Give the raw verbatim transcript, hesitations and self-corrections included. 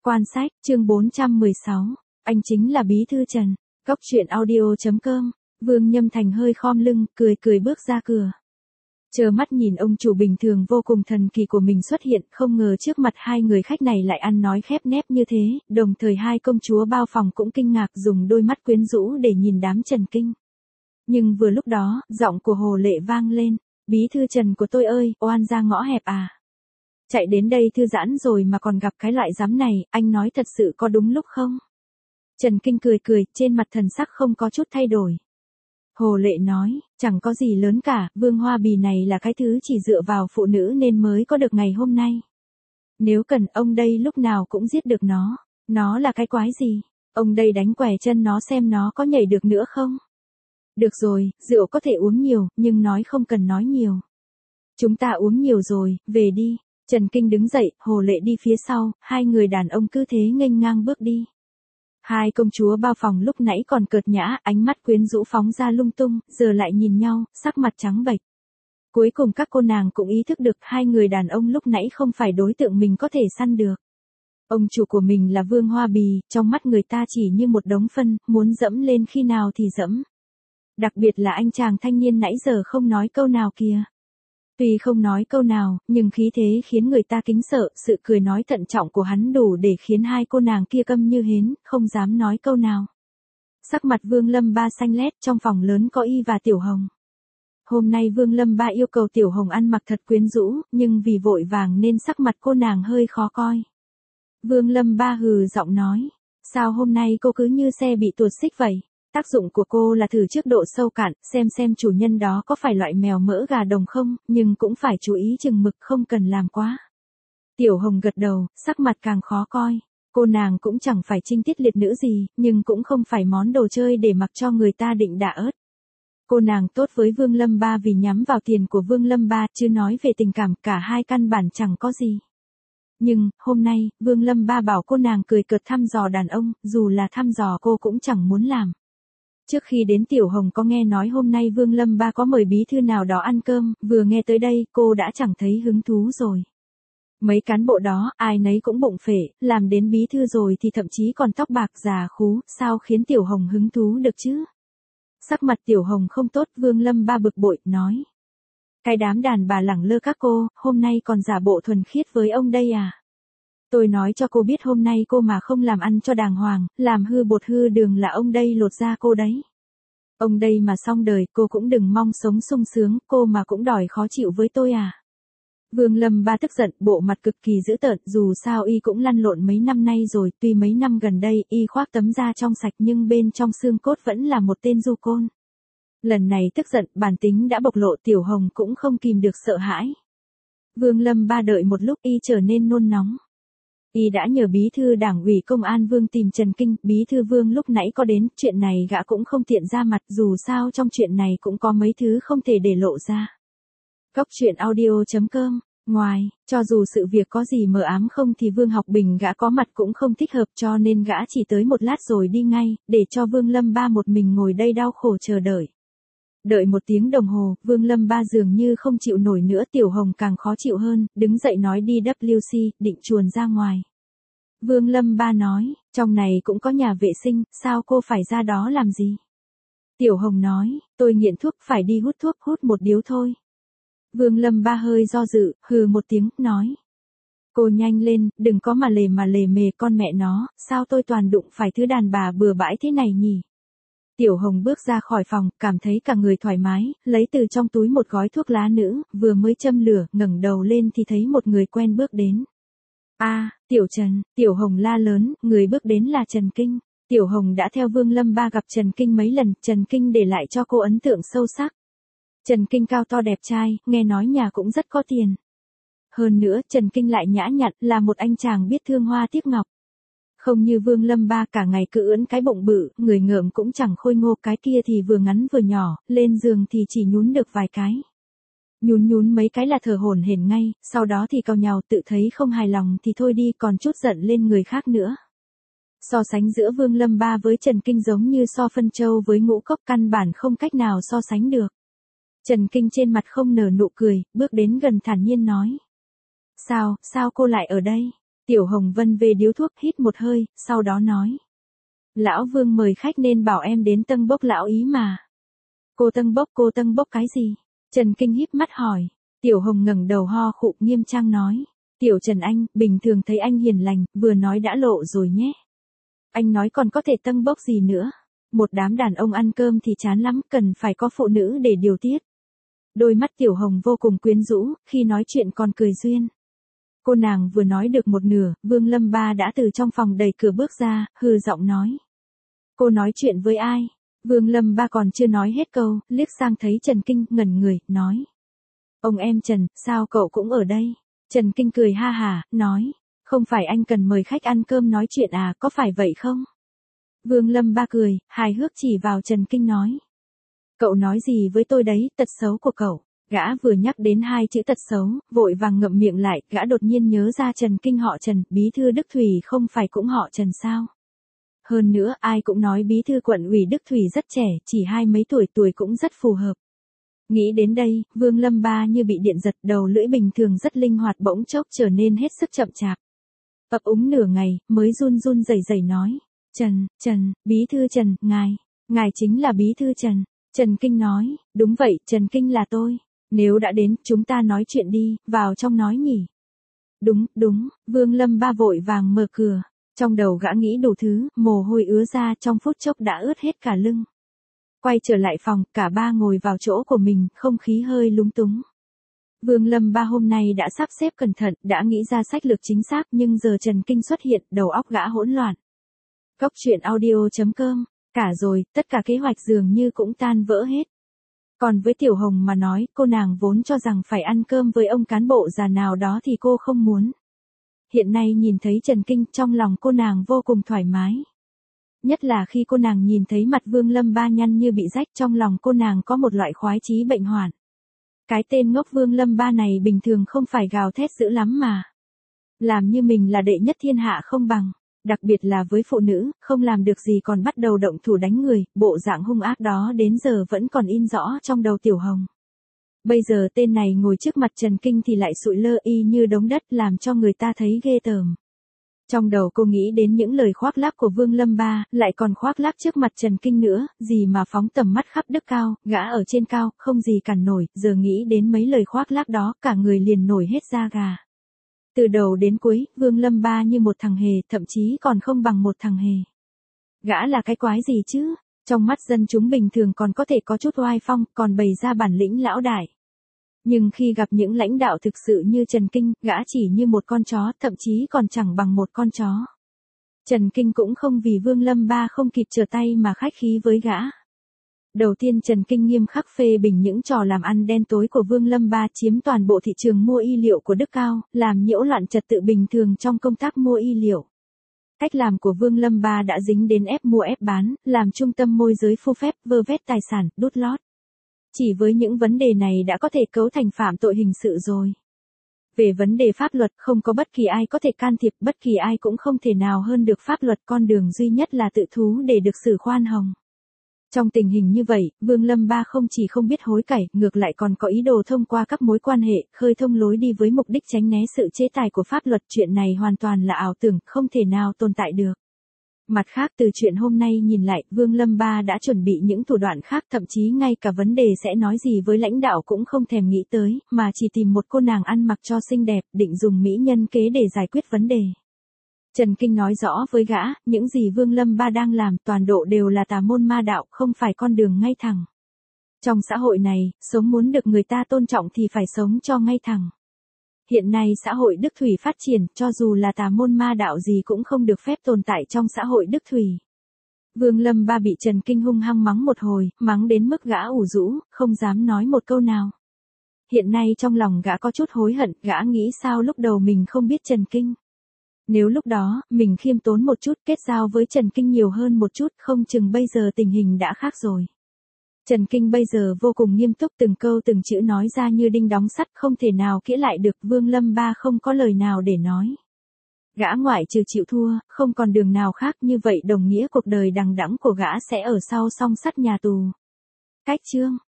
Quan sách, chương bốn trăm mười sáu, anh chính là Bí thư Trần. Cốc truyện audio chấm com, Vương Nhâm Thành hơi khom lưng, cười cười bước ra cửa. Chờ mắt nhìn ông chủ bình thường vô cùng thần kỳ của mình xuất hiện, không ngờ trước mặt hai người khách này lại ăn nói khép nép như thế, đồng thời hai công chúa bao phòng cũng kinh ngạc dùng đôi mắt quyến rũ để nhìn đám Trần Kinh. Nhưng vừa lúc đó, giọng của Hồ Lệ vang lên, Bí thư Trần của tôi ơi, oan ra ngõ hẹp à. Chạy đến đây thư giãn rồi mà còn gặp cái loại giám này, anh nói thật sự có đúng lúc không? Trần Kinh cười cười, trên mặt thần sắc không có chút thay đổi. Hồ Lệ nói, chẳng có gì lớn cả, Vương Hoa Bì này là cái thứ chỉ dựa vào phụ nữ nên mới có được ngày hôm nay. Nếu cần, ông đây lúc nào cũng giết được nó. Nó là cái quái gì? Ông đây đánh quẻ chân nó xem nó có nhảy được nữa không? Được rồi, rượu có thể uống nhiều, nhưng nói không cần nói nhiều. Chúng ta uống nhiều rồi, về đi. Trần Kinh đứng dậy, Hồ Lệ đi phía sau, hai người đàn ông cứ thế nghênh ngang bước đi. Hai công chúa bao phòng lúc nãy còn cợt nhã, ánh mắt quyến rũ phóng ra lung tung, giờ lại nhìn nhau, sắc mặt trắng bệch. Cuối cùng các cô nàng cũng ý thức được hai người đàn ông lúc nãy không phải đối tượng mình có thể săn được. Ông chủ của mình là Vương Hoa Bì, trong mắt người ta chỉ như một đống phân, muốn dẫm lên khi nào thì dẫm. Đặc biệt là anh chàng thanh niên nãy giờ không nói câu nào kìa. Tuy không nói câu nào, nhưng khí thế khiến người ta kính sợ, sự cười nói thận trọng của hắn đủ để khiến hai cô nàng kia câm như hến, không dám nói câu nào. Sắc mặt Vương Lâm Ba xanh lét, trong phòng lớn có Y và Tiểu Hồng. Hôm nay Vương Lâm Ba yêu cầu Tiểu Hồng ăn mặc thật quyến rũ, nhưng vì vội vàng nên sắc mặt cô nàng hơi khó coi. Vương Lâm Ba hừ giọng nói, sao hôm nay cô cứ như xe bị tuột xích vậy? Tác dụng của cô là thử trước độ sâu cạn, xem xem chủ nhân đó có phải loại mèo mỡ gà đồng không, nhưng cũng phải chú ý chừng mực không cần làm quá. Tiểu Hồng gật đầu, sắc mặt càng khó coi. Cô nàng cũng chẳng phải trinh tiết liệt nữ gì, nhưng cũng không phải món đồ chơi để mặc cho người ta định đả ớt. Cô nàng tốt với Vương Lâm Ba vì nhắm vào tiền của Vương Lâm Ba, chứ nói về tình cảm cả hai căn bản chẳng có gì. Nhưng, hôm nay, Vương Lâm Ba bảo cô nàng cười cợt thăm dò đàn ông, dù là thăm dò cô cũng chẳng muốn làm. Trước khi đến Tiểu Hồng có nghe nói hôm nay Vương Lâm Ba có mời bí thư nào đó ăn cơm, vừa nghe tới đây, cô đã chẳng thấy hứng thú rồi. Mấy cán bộ đó, ai nấy cũng bụng phệ, làm đến bí thư rồi thì thậm chí còn tóc bạc già khú, sao khiến Tiểu Hồng hứng thú được chứ? Sắc mặt Tiểu Hồng không tốt, Vương Lâm Ba bực bội, nói. Cái đám đàn bà lẳng lơ các cô, hôm nay còn giả bộ thuần khiết với ông đây à? Tôi nói cho cô biết hôm nay cô mà không làm ăn cho đàng hoàng, làm hư bột hư đường là ông đây lột ra cô đấy. Ông đây mà xong đời, cô cũng đừng mong sống sung sướng, cô mà cũng đòi khó chịu với tôi à. Vương Lâm Ba tức giận, bộ mặt cực kỳ dữ tợn, dù sao y cũng lăn lộn mấy năm nay rồi, tuy mấy năm gần đây y khoác tấm da trong sạch nhưng bên trong xương cốt vẫn là một tên du côn. Lần này tức giận, bản tính đã bộc lộ, Tiểu Hồng cũng không kìm được sợ hãi. Vương Lâm Ba đợi một lúc y trở nên nôn nóng. Y đã nhờ bí thư đảng ủy công an Vương tìm Trần Kinh, bí thư Vương lúc nãy có đến, chuyện này gã cũng không tiện ra mặt, dù sao trong chuyện này cũng có mấy thứ không thể để lộ ra. Cốc truyện audio chấm com, ngoài, cho dù sự việc có gì mờ ám không thì Vương Học Bình gã có mặt cũng không thích hợp cho nên gã chỉ tới một lát rồi đi ngay, để cho Vương Lâm Ba một mình ngồi đây đau khổ chờ đợi. Đợi một tiếng đồng hồ, Vương Lâm Ba dường như không chịu nổi nữa, Tiểu Hồng càng khó chịu hơn, đứng dậy nói đi W C, định chuồn ra ngoài. Vương Lâm Ba nói, trong này cũng có nhà vệ sinh, sao cô phải ra đó làm gì? Tiểu Hồng nói, tôi nghiện thuốc, phải đi hút thuốc, hút một điếu thôi. Vương Lâm Ba hơi do dự, hừ một tiếng, nói. Cô nhanh lên, đừng có mà lề mà lề mề, con mẹ nó, sao tôi toàn đụng phải thứ đàn bà bừa bãi thế này nhỉ? Tiểu Hồng bước ra khỏi phòng, cảm thấy cả người thoải mái, lấy từ trong túi một gói thuốc lá nữ, vừa mới châm lửa, ngẩng đầu lên thì thấy một người quen bước đến. A, à, Tiểu Trần, Tiểu Hồng la lớn, người bước đến là Trần Kinh. Tiểu Hồng đã theo Vương Lâm Ba gặp Trần Kinh mấy lần, Trần Kinh để lại cho cô ấn tượng sâu sắc. Trần Kinh cao to đẹp trai, nghe nói nhà cũng rất có tiền. Hơn nữa, Trần Kinh lại nhã nhặn, là một anh chàng biết thương hoa tiếc ngọc. Không như Vương Lâm Ba cả ngày cứ ưỡn cái bụng bự, người ngợm cũng chẳng khôi ngô, cái kia thì vừa ngắn vừa nhỏ, lên giường thì chỉ nhún được vài cái. Nhún nhún mấy cái là thở hổn hển ngay, sau đó thì cau nhàu, tự thấy không hài lòng thì thôi đi, còn chút giận lên người khác nữa. So sánh giữa Vương Lâm Ba với Trần Kinh giống như so phân châu với ngũ cốc, căn bản không cách nào so sánh được. Trần Kinh trên mặt không nở nụ cười, bước đến gần thản nhiên nói. Sao, sao cô lại ở đây? Tiểu Hồng vân về điếu thuốc hít một hơi, sau đó nói. Lão Vương mời khách nên bảo em đến Tân Bốc lão ý mà. Cô Tân Bốc cô Tân Bốc cái gì? Trần Kinh híp mắt hỏi. Tiểu Hồng ngẩng đầu ho khụ nghiêm trang nói. Tiểu Trần anh, bình thường thấy anh hiền lành, vừa nói đã lộ rồi nhé. Anh nói còn có thể Tân Bốc gì nữa. Một đám đàn ông ăn cơm thì chán lắm, cần phải có phụ nữ để điều tiết. Đôi mắt Tiểu Hồng vô cùng quyến rũ, khi nói chuyện còn cười duyên. Cô nàng vừa nói được một nửa, Vương Lâm Ba đã từ trong phòng đẩy cửa bước ra, hừ giọng nói. Cô nói chuyện với ai? Vương Lâm Ba còn chưa nói hết câu, liếc sang thấy Trần Kinh, ngẩn người, nói. Ông em Trần, sao cậu cũng ở đây? Trần Kinh cười ha hả, nói. Không phải anh cần mời khách ăn cơm nói chuyện à, có phải vậy không? Vương Lâm Ba cười, hài hước chỉ vào Trần Kinh nói. Cậu nói gì với tôi đấy, tật xấu của cậu? Gã vừa nhắc đến hai chữ tật xấu, vội vàng ngậm miệng lại, gã đột nhiên nhớ ra Trần Kinh họ Trần, bí thư Đức Thủy không phải cũng họ Trần sao? Hơn nữa, ai cũng nói bí thư quận ủy Đức Thủy rất trẻ, chỉ hai mấy tuổi tuổi cũng rất phù hợp. Nghĩ đến đây, Vương Lâm Ba như bị điện giật, đầu lưỡi bình thường rất linh hoạt bỗng chốc trở nên hết sức chậm chạp. Ấp úng nửa ngày, mới run run rẩy rẩy nói. Trần, Trần, bí thư Trần, ngài, ngài chính là bí thư Trần. Trần Kinh nói, đúng vậy, Trần Kinh là tôi. Nếu đã đến, chúng ta nói chuyện đi, vào trong nói nhỉ. Đúng, đúng, Vương Lâm Ba vội vàng mở cửa. Trong đầu gã nghĩ đủ thứ, mồ hôi ứa ra trong phút chốc đã ướt hết cả lưng. Quay trở lại phòng, cả ba ngồi vào chỗ của mình, không khí hơi lúng túng. Vương Lâm Ba hôm nay đã sắp xếp cẩn thận, đã nghĩ ra sách lược chính xác, nhưng giờ Trần Kinh xuất hiện, đầu óc gã hỗn loạn. Cốc truyện audio chấm com, cả rồi, tất cả kế hoạch dường như cũng tan vỡ hết. Còn với Tiểu Hồng mà nói, cô nàng vốn cho rằng phải ăn cơm với ông cán bộ già nào đó thì cô không muốn. Hiện nay nhìn thấy Trần Kinh, trong lòng cô nàng vô cùng thoải mái. Nhất là khi cô nàng nhìn thấy mặt Vương Lâm Ba nhăn như bị rách, trong lòng cô nàng có một loại khoái chí bệnh hoạn. Cái tên ngốc Vương Lâm Ba này bình thường không phải gào thét dữ lắm mà. Làm như mình là đệ nhất thiên hạ không bằng. Đặc biệt là với phụ nữ, không làm được gì còn bắt đầu động thủ đánh người, bộ dạng hung ác đó đến giờ vẫn còn in rõ trong đầu Tiểu Hồng. Bây giờ tên này ngồi trước mặt Trần Kinh thì lại sụi lơ y như đống đất, làm cho người ta thấy ghê tởm. Trong đầu cô nghĩ đến những lời khoác lác của Vương Lâm Ba, lại còn khoác lác trước mặt Trần Kinh nữa, gì mà phóng tầm mắt khắp Đức Cao, gã ở trên cao, không gì cản nổi, giờ nghĩ đến mấy lời khoác lác đó, cả người liền nổi hết da gà. Từ đầu đến cuối, Vương Lâm Ba như một thằng hề, thậm chí còn không bằng một thằng hề. Gã là cái quái gì chứ? Trong mắt dân chúng bình thường còn có thể có chút oai phong, còn bày ra bản lĩnh lão đại. Nhưng khi gặp những lãnh đạo thực sự như Trần Kinh, gã chỉ như một con chó, thậm chí còn chẳng bằng một con chó. Trần Kinh cũng không vì Vương Lâm Ba không kịp trở tay mà khách khí với gã. Đầu tiên Trần Kinh nghiêm khắc phê bình những trò làm ăn đen tối của Vương Lâm Ba, chiếm toàn bộ thị trường mua y liệu của Đức Cao, làm nhiễu loạn trật tự bình thường trong công tác mua y liệu. Cách làm của Vương Lâm Ba đã dính đến ép mua ép bán, làm trung tâm môi giới phô phép, vơ vét tài sản, đút lót. Chỉ với những vấn đề này đã có thể cấu thành phạm tội hình sự rồi. Về vấn đề pháp luật, không có bất kỳ ai có thể can thiệp, bất kỳ ai cũng không thể nào hơn được pháp luật, con đường duy nhất là tự thú để được xử khoan hồng. Trong tình hình như vậy, Vương Lâm Ba không chỉ không biết hối cải, ngược lại còn có ý đồ thông qua các mối quan hệ, khơi thông lối đi với mục đích tránh né sự chế tài của pháp luật. Chuyện này hoàn toàn là ảo tưởng, không thể nào tồn tại được. Mặt khác, từ chuyện hôm nay nhìn lại, Vương Lâm Ba đã chuẩn bị những thủ đoạn khác, thậm chí ngay cả vấn đề sẽ nói gì với lãnh đạo cũng không thèm nghĩ tới, mà chỉ tìm một cô nàng ăn mặc cho xinh đẹp, định dùng mỹ nhân kế để giải quyết vấn đề. Trần Kinh nói rõ với gã, những gì Vương Lâm Ba đang làm toàn độ đều là tà môn ma đạo, không phải con đường ngay thẳng. Trong xã hội này, sống muốn được người ta tôn trọng thì phải sống cho ngay thẳng. Hiện nay xã hội Đức Thủy phát triển, cho dù là tà môn ma đạo gì cũng không được phép tồn tại trong xã hội Đức Thủy. Vương Lâm Ba bị Trần Kinh hung hăng mắng một hồi, mắng đến mức gã ủ rũ, không dám nói một câu nào. Hiện nay trong lòng gã có chút hối hận, gã nghĩ sao lúc đầu mình không biết Trần Kinh. Nếu lúc đó, mình khiêm tốn một chút, kết giao với Trần Kinh nhiều hơn một chút, không chừng bây giờ tình hình đã khác rồi. Trần Kinh bây giờ vô cùng nghiêm túc, từng câu từng chữ nói ra như đinh đóng sắt, không thể nào kỹ lại được. Vương Lâm Ba không có lời nào để nói. Gã ngoại trừ chịu thua, không còn đường nào khác, như vậy đồng nghĩa cuộc đời đằng đẵng của gã sẽ ở sau song sắt nhà tù. Cách chương